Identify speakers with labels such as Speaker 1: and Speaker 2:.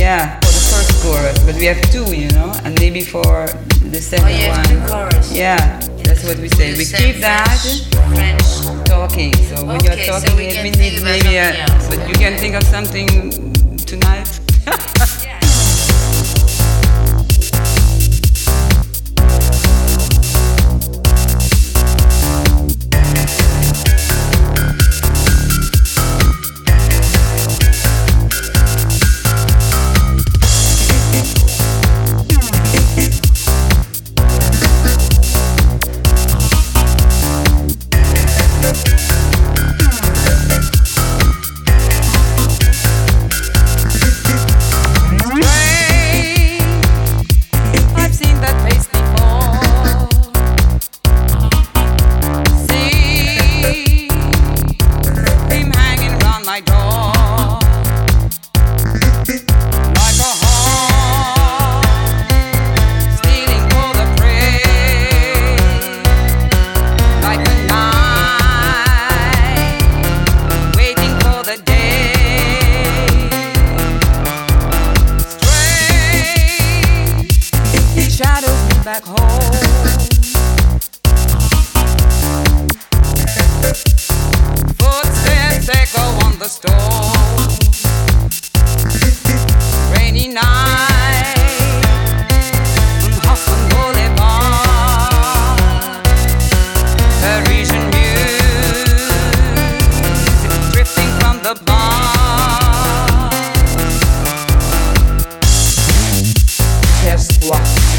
Speaker 1: Yeah, for the first chorus, but we have two, and maybe for the second
Speaker 2: you have
Speaker 1: one.
Speaker 2: two chorus.
Speaker 1: Yeah, that's what we say.
Speaker 2: You
Speaker 1: We
Speaker 2: said
Speaker 1: keep that
Speaker 2: French.
Speaker 1: talking. So when
Speaker 2: Okay,
Speaker 1: you're
Speaker 2: so
Speaker 1: talking,
Speaker 2: we
Speaker 1: we
Speaker 2: can
Speaker 1: need
Speaker 2: think about
Speaker 1: maybe
Speaker 2: something else.
Speaker 1: but you can think of something tonight.
Speaker 2: Yeah.
Speaker 1: I've seen that face before. See him hanging round my door like a hawk stealing for the prey, like a night waiting for the day. Strange shadows me back home. Footsteps echo on the stone. Rainy night on Hudson Boulevard. Parisian music drifting from the bar. Qu'est-ce quoi?